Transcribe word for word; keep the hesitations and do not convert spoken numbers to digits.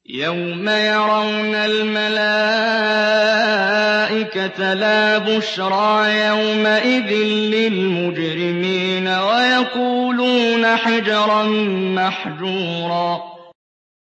يَوْمَ يَرَوْنَ الْمَلَائِكَةَ لَا بُشْرَىٰ يَوْمَئِذٍ لِّلْمُجْرِمِينَ وَيَقُولُونَ حِجْرًا مَّحْجُورًا